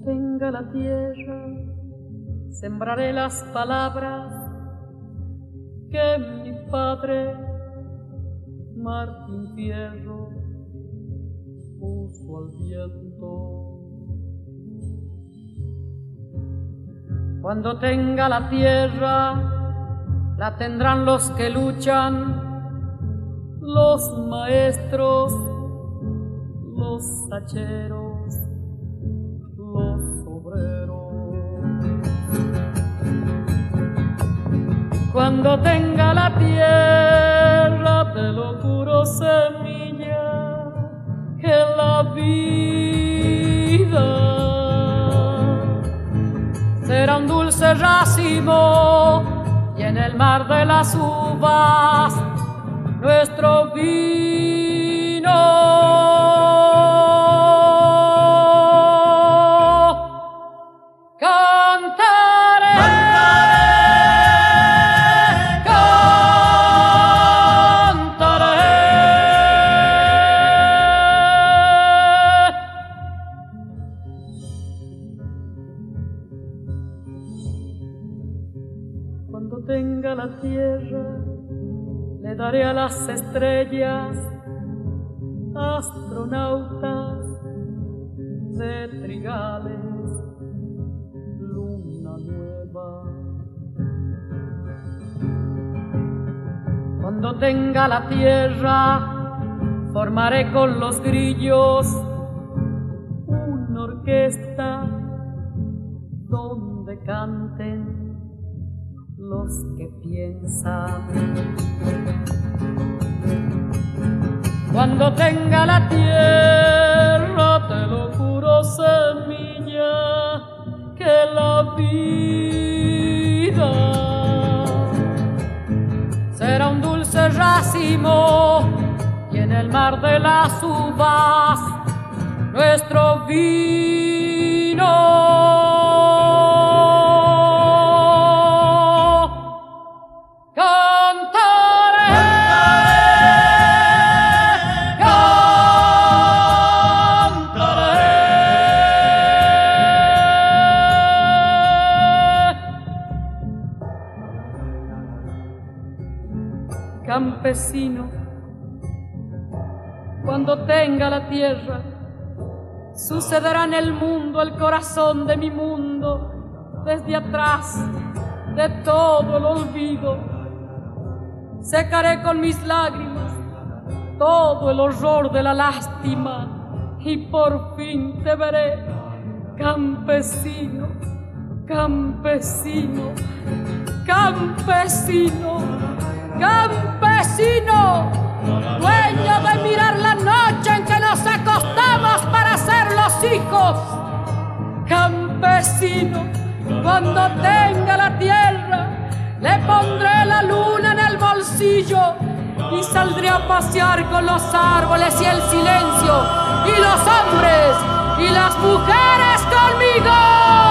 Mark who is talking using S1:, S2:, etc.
S1: tenga la tierra, sembraré las palabras que mi padre Martín Fierro puso al viento. Cuando tenga la tierra, la tendrán los que luchan, los maestros, los hacheros, los obreros. Cuando tenga la tierra, te lo juro, semilla, que la vida será un dulce racimo y en el mar de las uvas nuestro vino. Cuando tenga la tierra, le daré a las estrellas, astronautas de trigales, luna nueva. Cuando tenga la tierra, formaré con los grillos una orquesta donde canten los que piensan. Cuando tenga la tierra, te lo juro, semilla, que la vida será un dulce racimo y en el mar de las uvas nuestro vino. Campesino, cuando tenga la tierra, sucederá en el mundo el corazón de mi mundo, desde atrás de todo el olvido. Secaré con mis lágrimas todo el horror de la lástima y por fin te veré, campesino, campesino, campesino, campesino, dueño de mirar la noche en que nos acostamos para ser los hijos. Campesino, cuando tenga la tierra, le pondré la luna en el bolsillo y saldré a pasear con los árboles y el silencio, y los hombres y las mujeres conmigo.